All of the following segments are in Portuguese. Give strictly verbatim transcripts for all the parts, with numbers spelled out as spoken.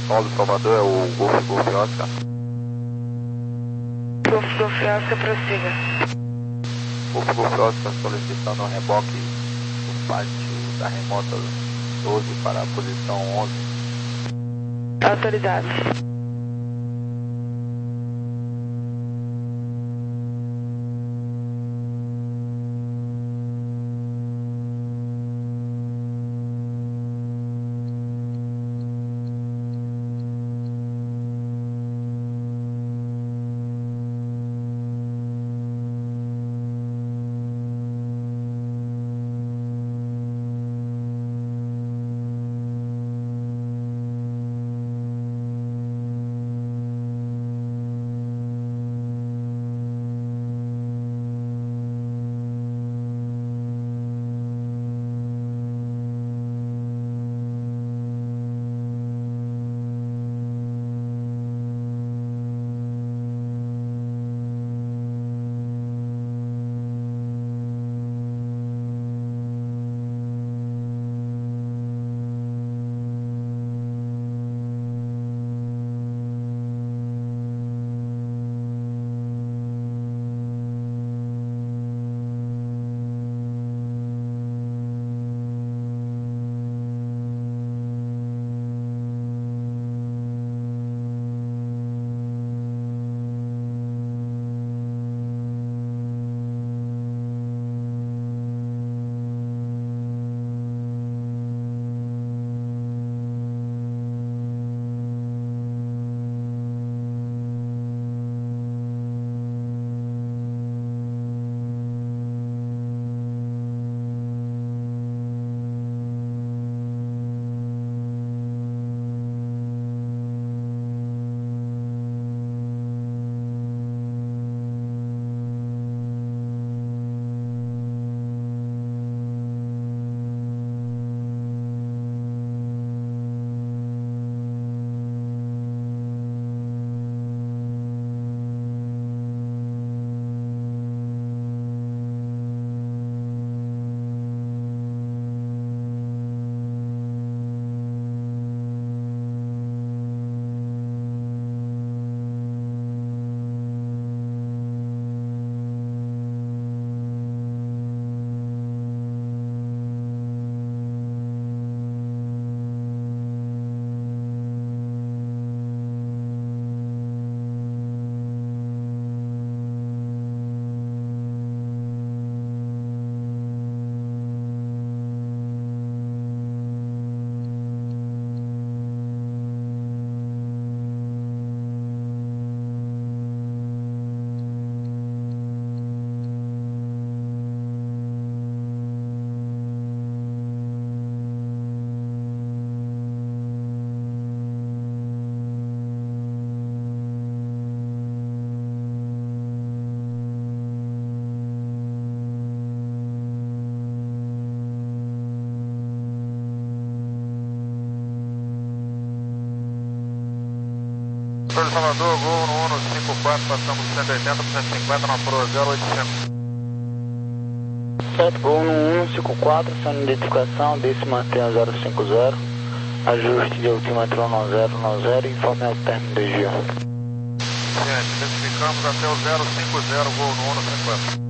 Paulo Salvador, é o Golf Golf Oscar. Golf Golf Oscar, prossiga. Golf Golf Oscar solicitando um reboque por parte da remota doze para a posição onze. Autorizado. Controle Salvador, Gol no um cinco quatro, passamos cento e oitenta por cento e cinquenta na Pro zero oito cinco. Certo, Gol no um cinco quatro, sem identificação, deixe manter a zero cinco zero, ajuste de altimetro no zero no zero e informe ao término de G. Gente, identificamos até o zero cinco zero, Gol no um cinco quatro.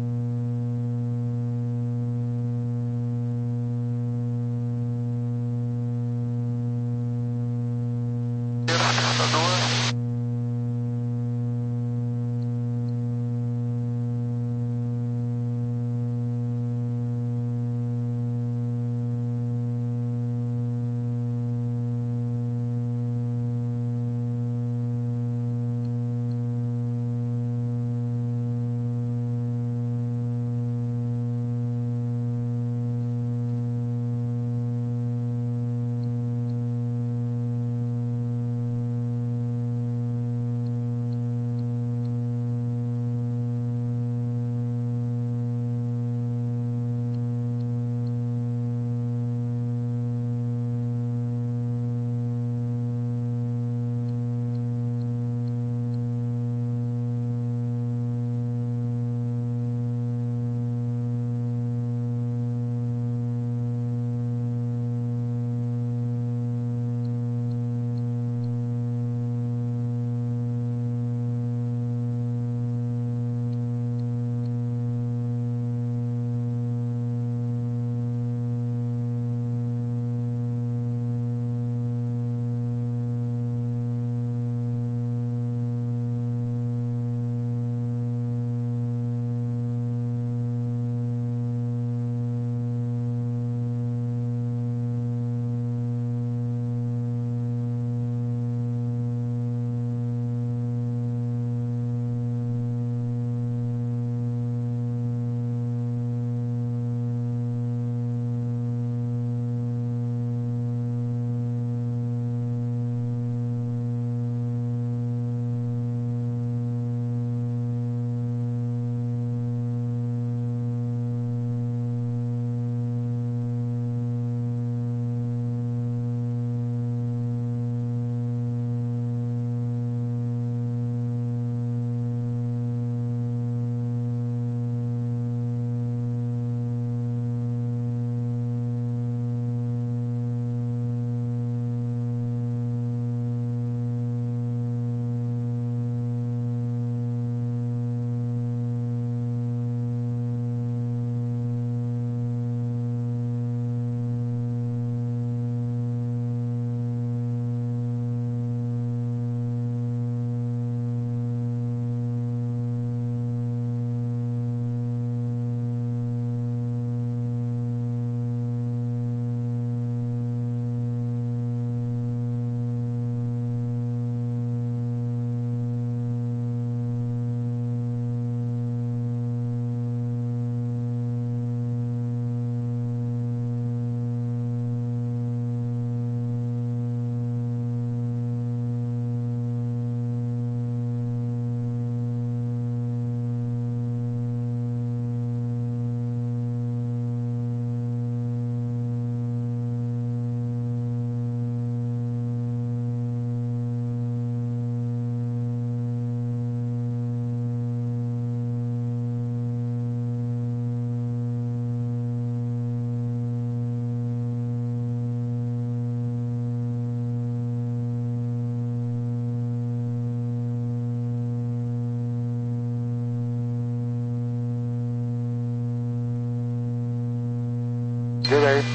Diga aí.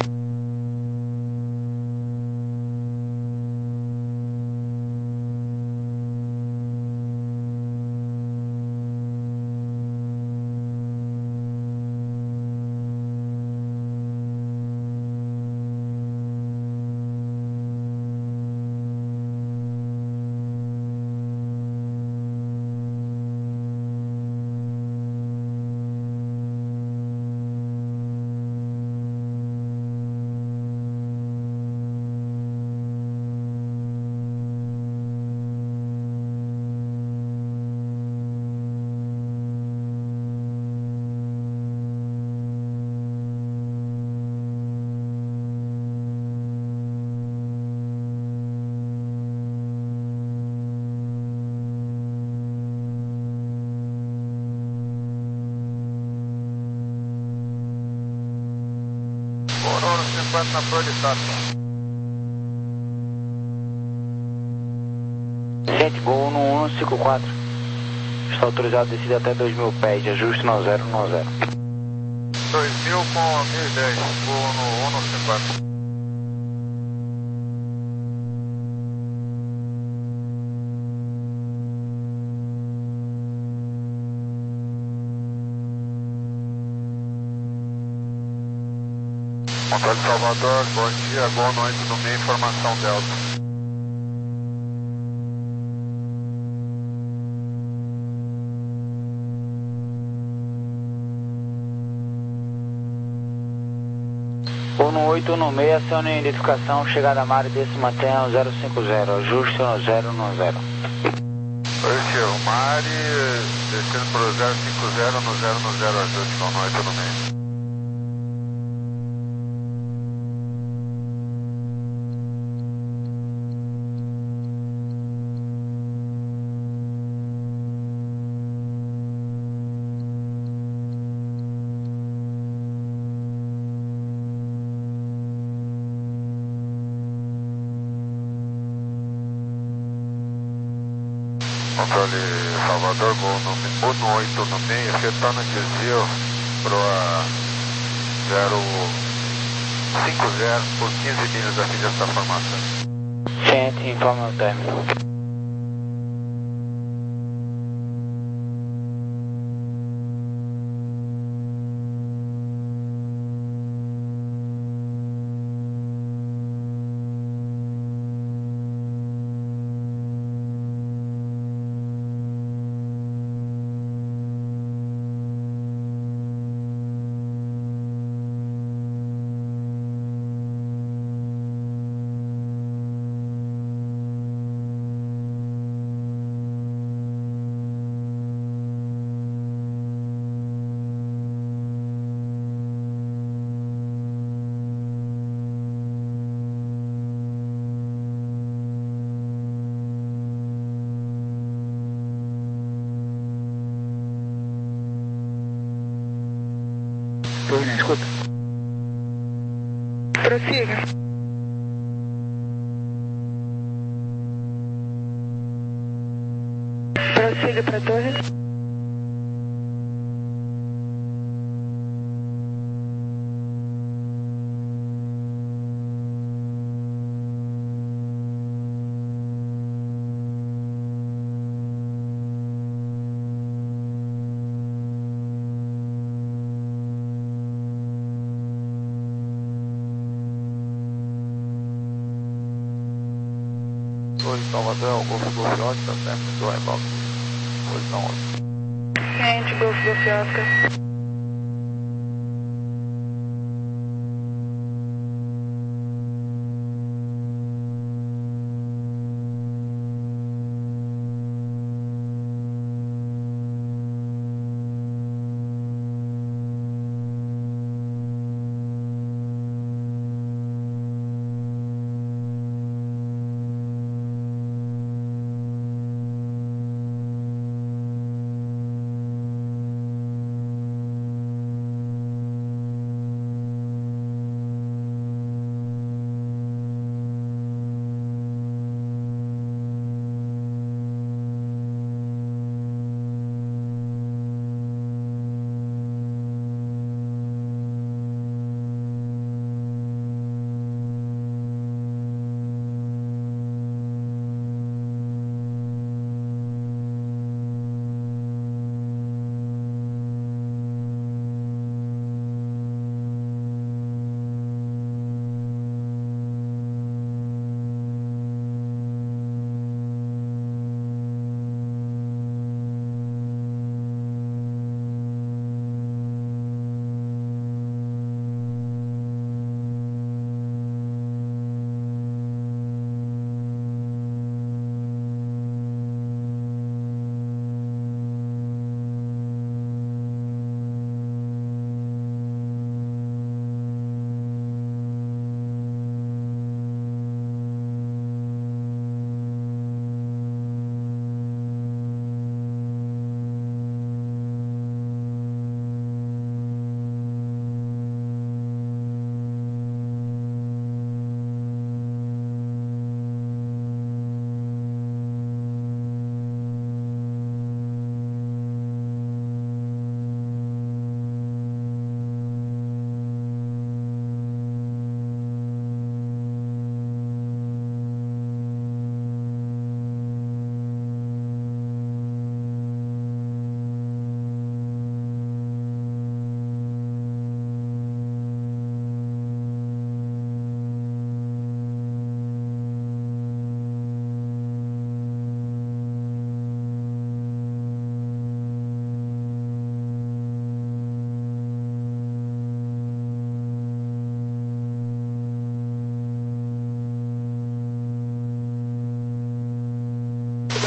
Aurora cinquenta na Prolitato. Gente, Gol no um cinco quatro. Está autorizado a descer até dois mil pés, de ajuste no zero no zero. dois mil com mil e dez, Gol no um cinco quatro. Controle Salvador, bom dia, Gol no oito no meio, informação Delta. Gol no oito no meio, acione a identificação, chegada a mar e desce mantenha no zero cinco zero, ajuste no zero no zero. Oi, o Mari, descendo para o zero cinco zero no zero no zero, ajuste Gol no oito no meio. Controle Salvador, Gol no, no oito no meio, retorno desvio para zero cinco zero por quinze milhas a fim dessa formação. Gente, informe o término. Turno, escuta. Prossiga. Prossiga para a torre. Posição Rodão, Golfo Golfo Oscar, término do reboque. Posição Oscar. Ciente, Golfo Golfo Oscar.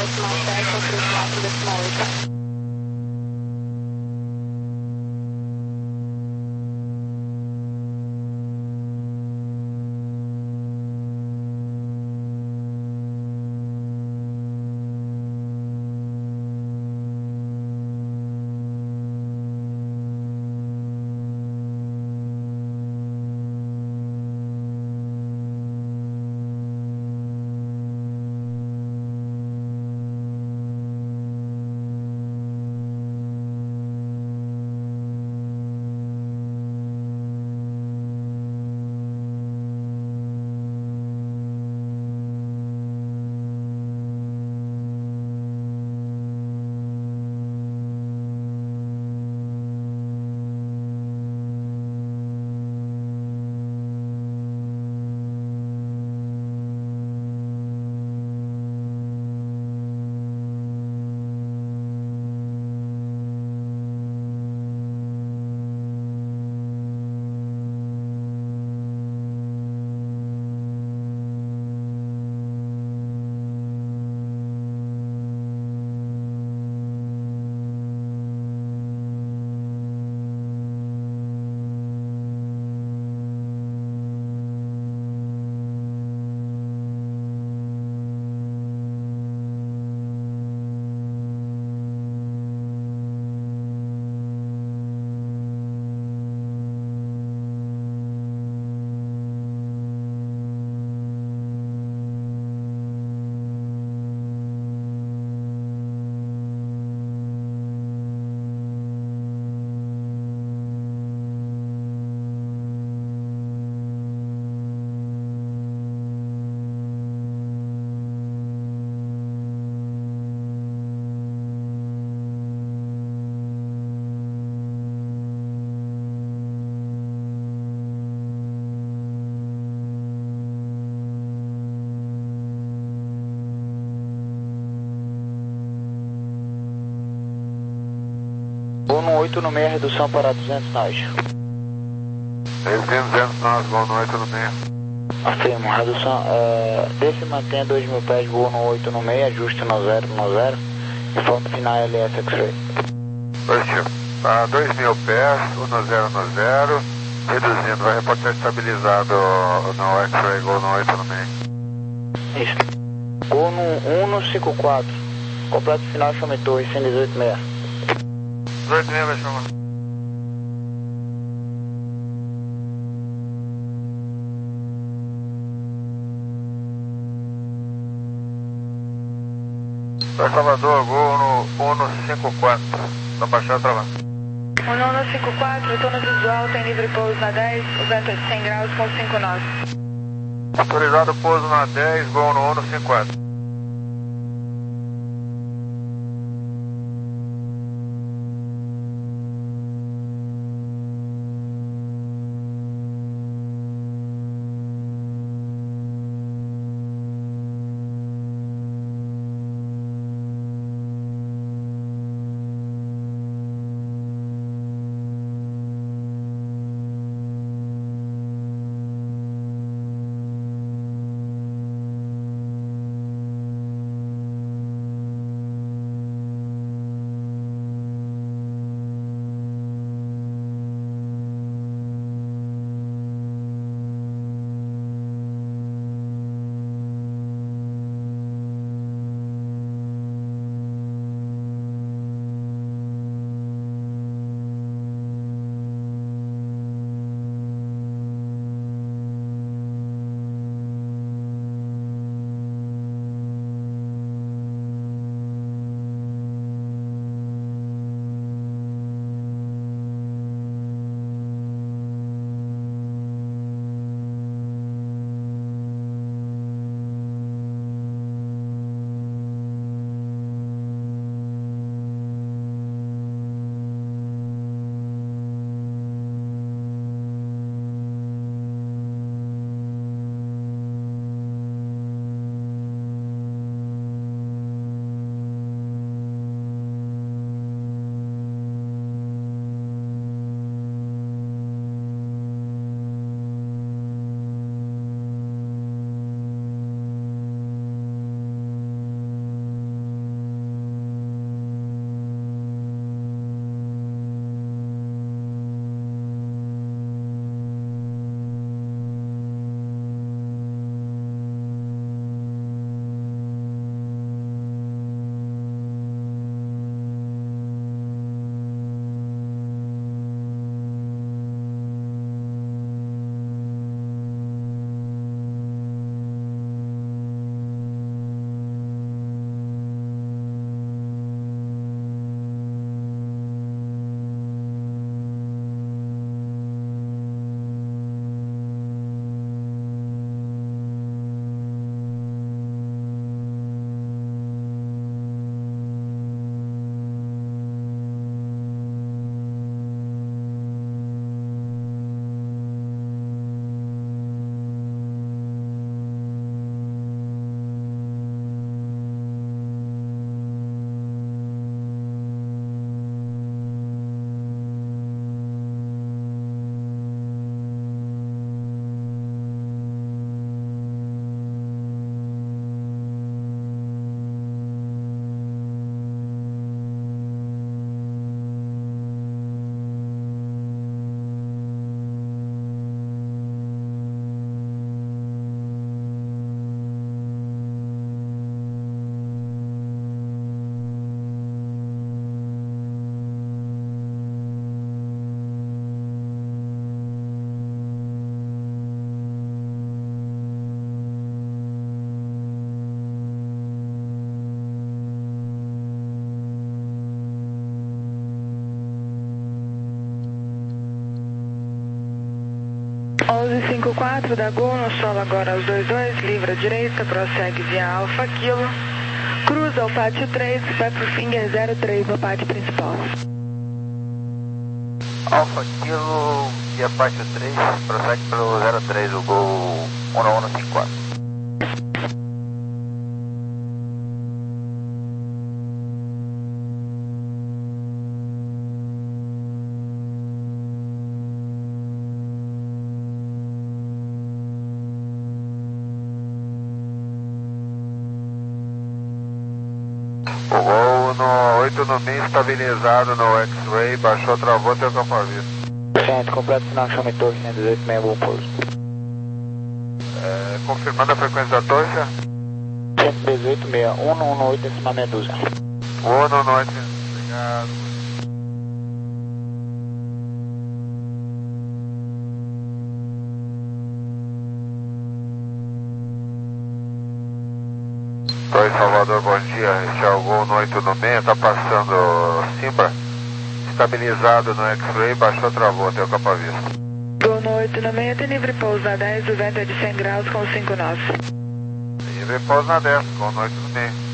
decimal sete, ou três quatro, decimal oito. Voo no oito no meio, redução para duzentos nós. Reduzindo duzentos nós, voo no oito no meio. Afirmo, redução, é, desce e mantenha dois mil pés, voo no oito no meio, ajuste no zero no zero, informe final L S X-Ray. Positivo. Para dois mil pés, um no zero no zero, reduzindo, vai reportar estabilizado no X-Ray, Gol no oito no meio. Isso. Gol no um no cinco quatro, completo final, chame torre, cento e dezoito seis. dezoito seis vai chamar. Para Salvador, Gol no um no cinco quatro, para baixar travar. um no cinco quatro, retorno visual, tem livre pouso na dez, o vento é de cem graus com cinco nós. Autorizado pouso na dez, Gol no um no cinco quatro. onze cinquenta e quatro da Gol, no solo agora aos dois dois, livre à direita, prossegue via Alfa Kilo, cruza o pátio três, vai pro Finger zero três no pátio principal. Alfa Kilo, via pátio três, prossegue pelo zero três, o Gol um nove um cinco quatro. O Gol no oito no meio, estabilizado no X-Ray, baixou, travou, teu campo à vista. Centro, completo sinal que chama em torre, cento e dezoito, meia, bom pouso. É, confirmando a frequência da torre, cento e dezoito, meia, um um oito, decima meia dúzia. Boa noite, obrigado. Oi, Salvador, bom dia. Este é o Gol no oito no meio, tá passando Simba, estabilizado no X-Ray, baixou, travou, teu campo à vista. Gol no oito no meio, tem livre pouso na dez, o vento é de cem graus com cinco nove. Livre pouso na dez, Gol no oito no meio.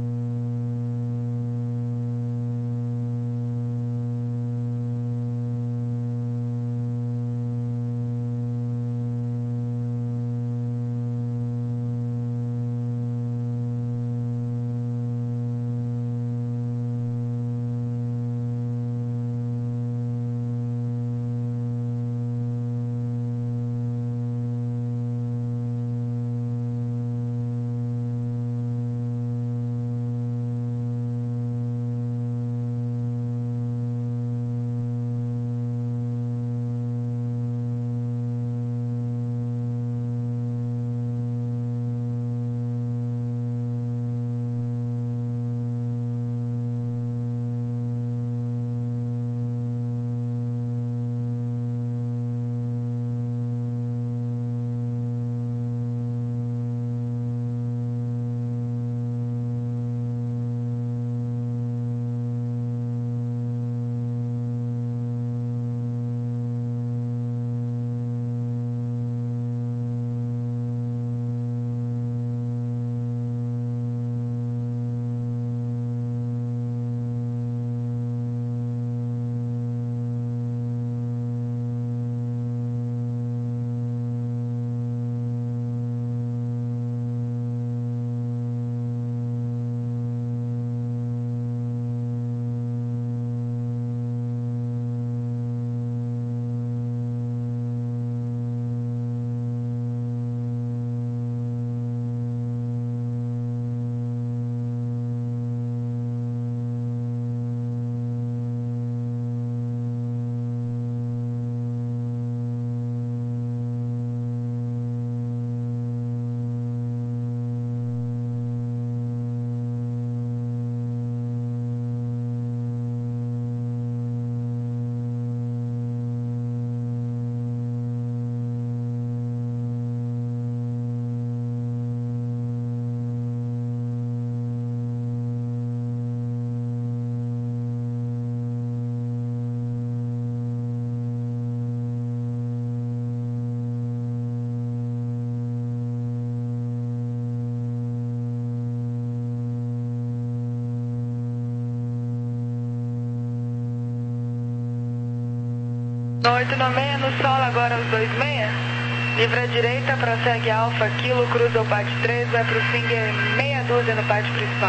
No oito no meio, no solo agora aos dois meia, livre à direita, prossegue Alfa Kilo, cruza o pátio três, vai pro Finger meia dúzia no pátio principal.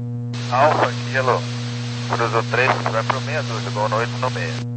Alfa Kilo, cruza o três, vai pro meia dúzia, Gol no oito no meio.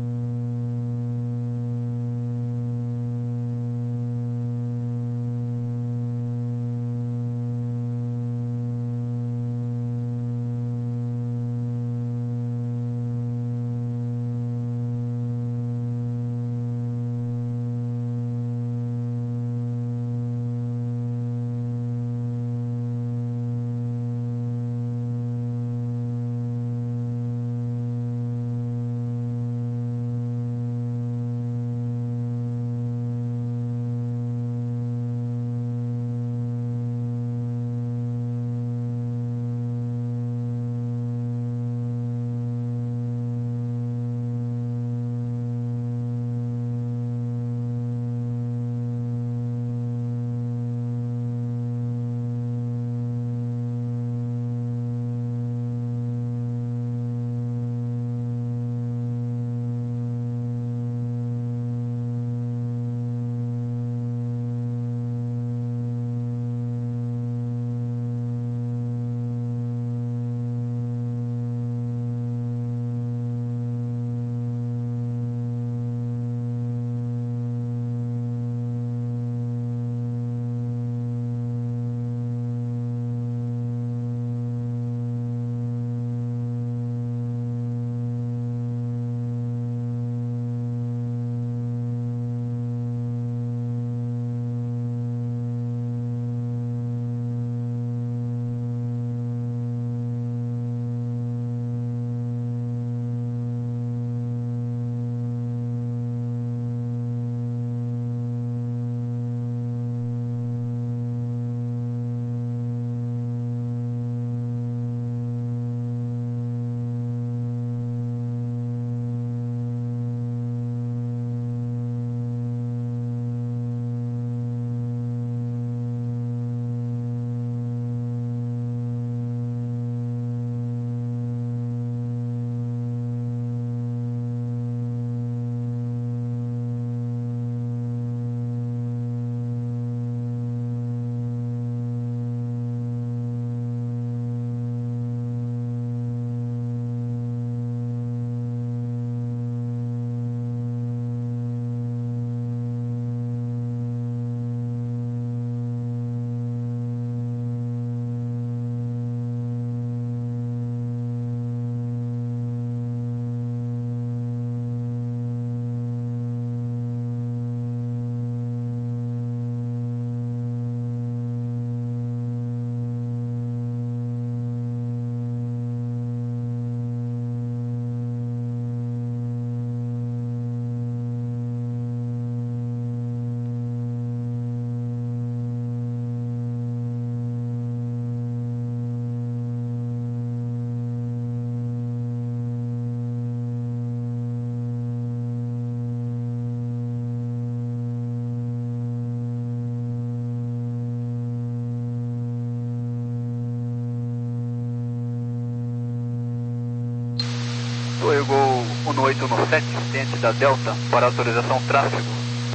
Oi, Gol um oito um sete, ciente da Delta, para autorização tráfego.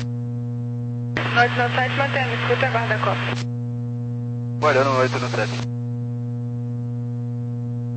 um oito um sete, mantendo, escuta, guarda-copa. Guardando um oito um sete.